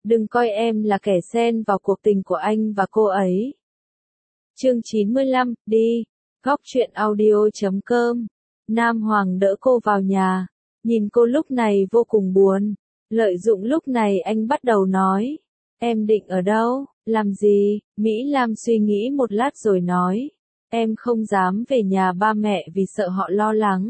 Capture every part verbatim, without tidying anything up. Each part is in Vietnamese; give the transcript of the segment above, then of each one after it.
Đừng coi em là kẻ xen vào cuộc tình của anh và cô ấy. Chương chín mươi lăm, đi. Góc truyện audio chấm com. Nam Hoàng đỡ cô vào nhà. Nhìn cô lúc này vô cùng buồn. Lợi dụng lúc này anh bắt đầu nói. Em định ở đâu, làm gì? Mỹ Lam suy nghĩ một lát rồi nói. Em không dám về nhà ba mẹ vì sợ họ lo lắng.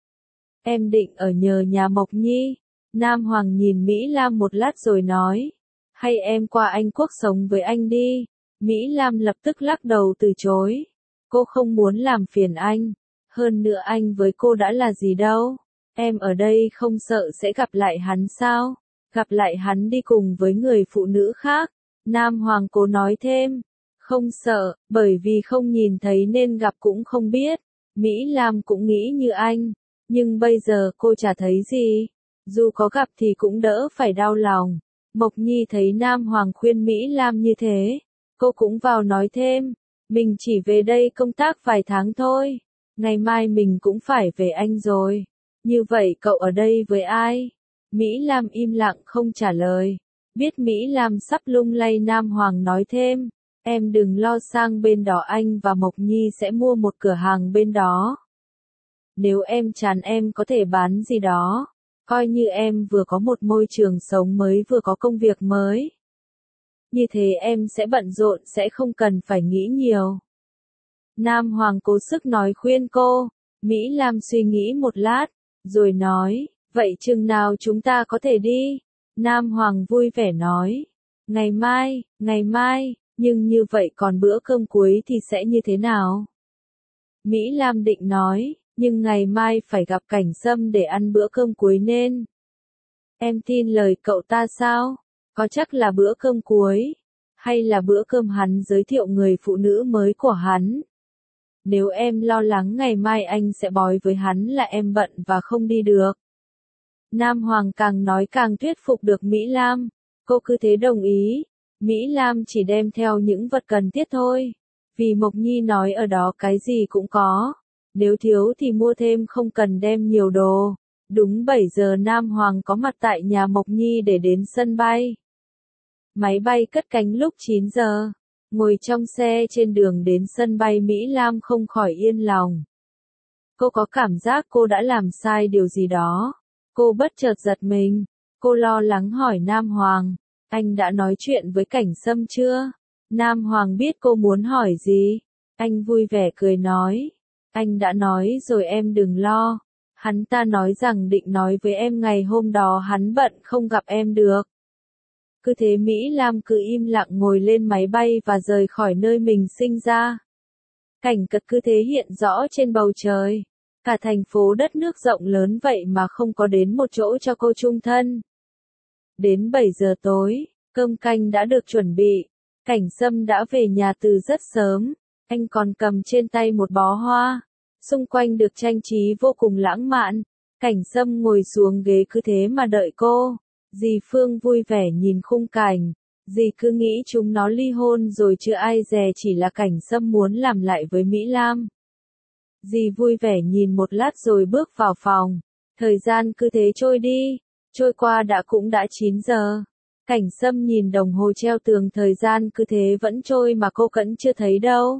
Em định ở nhờ nhà Mộc Nhi. Nam Hoàng nhìn Mỹ Lam một lát rồi nói. Hay em qua Anh Quốc sống với anh đi. Mỹ Lam lập tức lắc đầu từ chối. Cô không muốn làm phiền anh. Hơn nữa anh với cô đã là gì đâu. Em ở đây không sợ sẽ gặp lại hắn sao? Gặp lại hắn đi cùng với người phụ nữ khác. Nam Hoàng cố nói thêm. Không sợ, bởi vì không nhìn thấy nên gặp cũng không biết. Mỹ Lam cũng nghĩ như anh. Nhưng bây giờ cô chả thấy gì. Dù có gặp thì cũng đỡ phải đau lòng. Mộc Nhi thấy Nam Hoàng khuyên Mỹ Lam như thế. Cô cũng vào nói thêm. Mình chỉ về đây công tác vài tháng thôi. Ngày mai mình cũng phải về Anh rồi. Như vậy cậu ở đây với ai? Mỹ Lam im lặng không trả lời. Biết Mỹ Lam sắp lung lay, Nam Hoàng nói thêm. Em đừng lo, sang bên đó anh và Mộc Nhi sẽ mua một cửa hàng bên đó. Nếu em chán em có thể bán gì đó. Coi như em vừa có một môi trường sống mới vừa có công việc mới. Như thế em sẽ bận rộn, sẽ không cần phải nghĩ nhiều. Nam Hoàng cố sức nói khuyên cô. Mỹ Lam suy nghĩ một lát, rồi nói, vậy chừng nào chúng ta có thể đi? Nam Hoàng vui vẻ nói, ngày mai, ngày mai, nhưng như vậy còn bữa cơm cuối thì sẽ như thế nào? Mỹ Lam định nói, nhưng ngày mai phải gặp Cảnh Sâm để ăn bữa cơm cuối nên. Em tin lời cậu ta sao? Có chắc là bữa cơm cuối? Hay là bữa cơm hắn giới thiệu người phụ nữ mới của hắn? Nếu em lo lắng ngày mai anh sẽ bói với hắn là em bận và không đi được. Nam Hoàng càng nói càng thuyết phục được Mỹ Lam. Cô cứ thế đồng ý. Mỹ Lam chỉ đem theo những vật cần thiết thôi. Vì Mộc Nhi nói ở đó cái gì cũng có. Nếu thiếu thì mua thêm, không cần đem nhiều đồ. Đúng bảy giờ Nam Hoàng có mặt tại nhà Mộc Nhi để đến sân bay. Máy bay cất cánh lúc chín giờ. Ngồi trong xe trên đường đến sân bay, Mỹ Lam không khỏi yên lòng. Cô có cảm giác cô đã làm sai điều gì đó. Cô bất chợt giật mình. Cô lo lắng hỏi Nam Hoàng. Anh đã nói chuyện với Cảnh Sâm chưa? Nam Hoàng biết cô muốn hỏi gì. Anh vui vẻ cười nói. Anh đã nói rồi, em đừng lo. Hắn ta nói rằng định nói với em ngày hôm đó hắn bận không gặp em được. Cứ thế Mỹ Lam cứ im lặng ngồi lên máy bay và rời khỏi nơi mình sinh ra. Cảnh cật cứ thế hiện rõ trên bầu trời. Cả thành phố đất nước rộng lớn vậy mà không có đến một chỗ cho cô chung thân. Đến bảy giờ tối, cơm canh đã được chuẩn bị. Cảnh Sâm đã về nhà từ rất sớm. Anh còn cầm trên tay một bó hoa. Xung quanh được trang trí vô cùng lãng mạn. Cảnh Sâm ngồi xuống ghế cứ thế mà đợi cô. Dì Phương vui vẻ nhìn khung cảnh. Dì cứ nghĩ chúng nó ly hôn rồi chứ ai dè chỉ là Cảnh Sâm muốn làm lại với Mỹ Lam. Dì vui vẻ nhìn một lát rồi bước vào phòng. Thời gian cứ thế trôi đi. Trôi qua đã cũng đã chín giờ. Cảnh Sâm nhìn đồng hồ treo tường, thời gian cứ thế vẫn trôi mà cô vẫn chưa thấy đâu.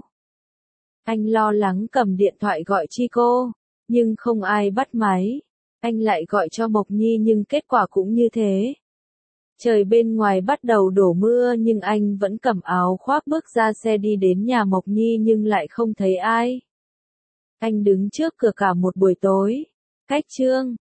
Anh lo lắng cầm điện thoại gọi chi cô. Nhưng không ai bắt máy. Anh lại gọi cho Mộc Nhi nhưng kết quả cũng như thế. Trời bên ngoài bắt đầu đổ mưa nhưng anh vẫn cầm áo khoác bước ra xe đi đến nhà Mộc Nhi nhưng lại không thấy ai. Anh đứng trước cửa cả một buổi tối. Cách chương